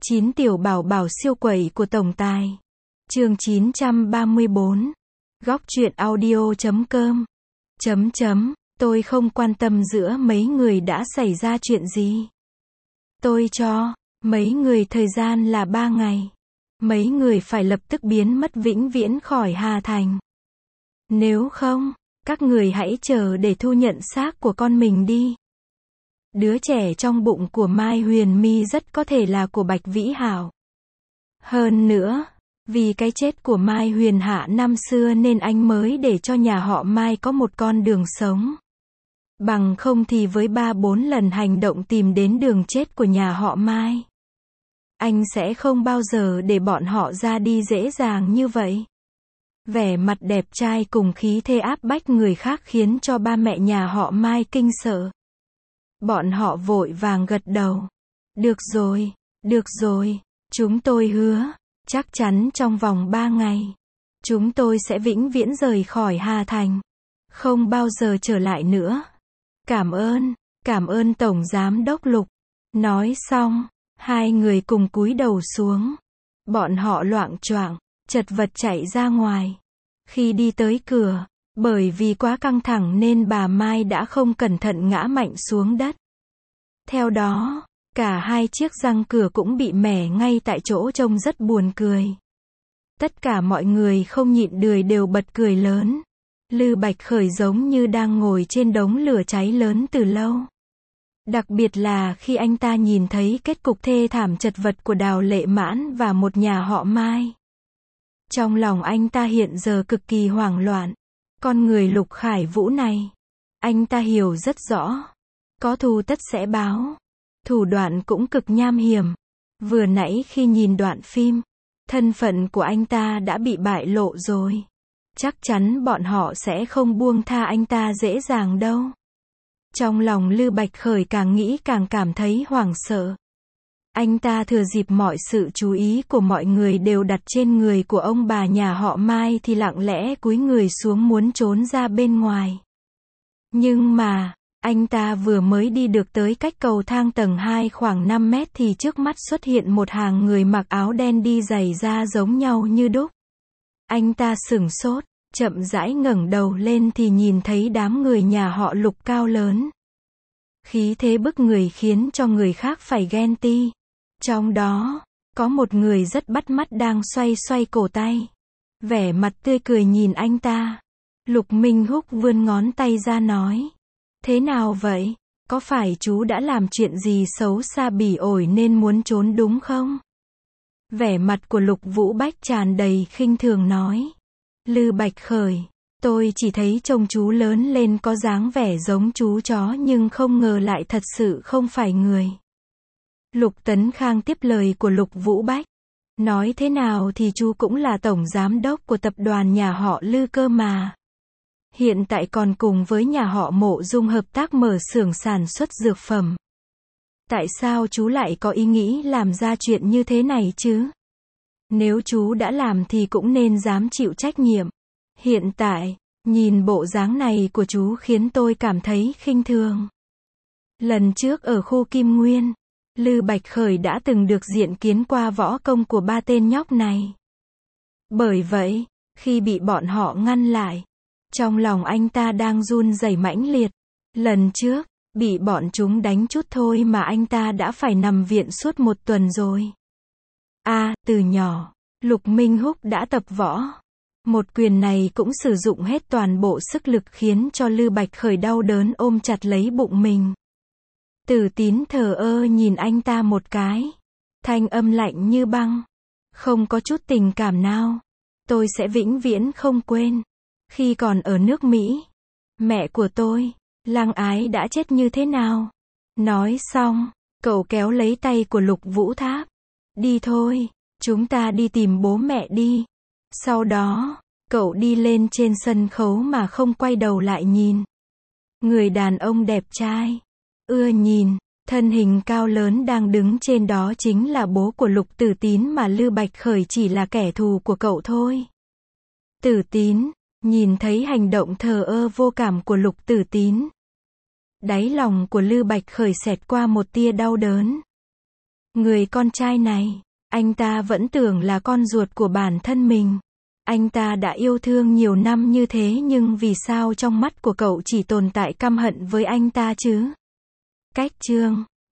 9 tiểu bảo bảo siêu quẩy của tổng tài. Chương 934. Góc truyện audio.com. Tôi không quan tâm giữa mấy người đã xảy ra chuyện gì. Tôi cho mấy người thời gian là 3 ngày. Mấy người phải lập tức biến mất vĩnh viễn khỏi Hà Thành. Nếu không, các người hãy chờ để thu nhận xác của con mình đi. Đứa trẻ trong bụng của Mai Huyền My rất có thể là của Bạch Vĩ Hảo. Hơn nữa, vì cái chết của Mai Huyền Hạ năm xưa nên anh mới để cho nhà họ Mai có một con đường sống. Bằng không thì với 3-4 lần hành động tìm đến đường chết của nhà họ Mai, anh sẽ không bao giờ để bọn họ ra đi dễ dàng như vậy. Vẻ mặt đẹp trai cùng khí thế áp bách người khác khiến cho ba mẹ nhà họ Mai kinh sợ. Bọn họ vội vàng gật đầu. Được rồi, chúng tôi hứa, chắc chắn trong vòng 3 ngày, chúng tôi sẽ vĩnh viễn rời khỏi Hà Thành, không bao giờ trở lại nữa. Cảm ơn Tổng Giám Đốc Lục. Nói xong, hai người cùng cúi đầu xuống. Bọn họ loạng choạng, chật vật chạy ra ngoài. Khi đi tới cửa, bởi vì quá căng thẳng nên bà Mai đã không cẩn thận ngã mạnh xuống đất. Theo đó, cả hai chiếc răng cửa cũng bị mẻ ngay tại chỗ trông rất buồn cười. Tất cả mọi người không nhịn được đều bật cười lớn. Lư Bạch Khởi giống như đang ngồi trên đống lửa cháy lớn từ lâu. Đặc biệt là khi anh ta nhìn thấy kết cục thê thảm chật vật của Đào Lệ Mãn và một nhà họ Mai. Trong lòng anh ta hiện giờ cực kỳ hoảng loạn. Con người Lục Khải Vũ này, anh ta hiểu rất rõ. Có thù tất sẽ báo. Thủ đoạn cũng cực nham hiểm. Vừa nãy khi nhìn đoạn phim, thân phận của anh ta đã bị bại lộ rồi. Chắc chắn bọn họ sẽ không buông tha anh ta dễ dàng đâu. Trong lòng Lư Bạch Khởi càng nghĩ càng cảm thấy hoảng sợ. Anh ta thừa dịp mọi sự chú ý của mọi người đều đặt trên người của ông bà nhà họ Mai thì lặng lẽ cúi người xuống muốn trốn ra bên ngoài. Nhưng mà, anh ta vừa mới đi được tới cách cầu thang tầng 2 khoảng 5 mét thì trước mắt xuất hiện một hàng người mặc áo đen đi giày da giống nhau như đúc. Anh ta sửng sốt, chậm rãi ngẩng đầu lên thì nhìn thấy đám người nhà họ Lục cao lớn. Khí thế bức người khiến cho người khác phải ghen tị. Trong đó, có một người rất bắt mắt đang xoay xoay cổ tay. Vẻ mặt tươi cười nhìn anh ta. Lục Minh Húc vươn ngón tay ra nói. Thế nào vậy? Có phải chú đã làm chuyện gì xấu xa bỉ ổi nên muốn trốn đúng không? Vẻ mặt của Lục Vũ Bách tràn đầy khinh thường nói. Lư Bạch Khởi, tôi chỉ thấy trông chú lớn lên có dáng vẻ giống chú chó nhưng không ngờ lại thật sự không phải người. Lục Tấn Khang tiếp lời của Lục Vũ Bách. Nói thế nào thì chú cũng là tổng giám đốc của tập đoàn nhà họ Lư cơ mà. Hiện tại còn cùng với nhà họ Mộ Dung hợp tác mở xưởng sản xuất dược phẩm. Tại sao chú lại có ý nghĩ làm ra chuyện như thế này chứ? Nếu chú đã làm thì cũng nên dám chịu trách nhiệm. Hiện tại, nhìn bộ dáng này của chú khiến tôi cảm thấy khinh thường. Lần trước ở khu Kim Nguyên, Lư Bạch Khởi đã từng được diện kiến qua võ công của ba tên nhóc này. Bởi vậy, khi bị bọn họ ngăn lại, trong lòng anh ta đang run rẩy mãnh liệt. Lần trước, bị bọn chúng đánh chút thôi mà anh ta đã phải nằm viện suốt 1 tuần rồi. Từ nhỏ, Lục Minh Húc đã tập võ. Một quyền này cũng sử dụng hết toàn bộ sức lực khiến cho Lư Bạch Khởi đau đớn ôm chặt lấy bụng mình. Tử Tín thờ ơ nhìn anh ta một cái. Thanh âm lạnh như băng. Không có chút tình cảm nào. Tôi sẽ vĩnh viễn không quên. Khi còn ở nước Mỹ, mẹ của tôi, Lăng Ái đã chết như thế nào. Nói xong, cậu kéo lấy tay của Lục Vũ Tháp. Đi thôi, chúng ta đi tìm bố mẹ đi. Sau đó, cậu đi lên trên sân khấu mà không quay đầu lại nhìn. Người đàn ông đẹp trai, ưa nhìn, thân hình cao lớn đang đứng trên đó chính là bố của Lục Tử Tín mà Lư Bạch Khởi chỉ là kẻ thù của cậu thôi. Tử Tín, nhìn thấy hành động thờ ơ vô cảm của Lục Tử Tín. Đáy lòng của Lư Bạch Khởi xẹt qua một tia đau đớn. Người con trai này, anh ta vẫn tưởng là con ruột của bản thân mình. Anh ta đã yêu thương nhiều năm như thế nhưng vì sao trong mắt của cậu chỉ tồn tại căm hận với anh ta chứ? Cách chương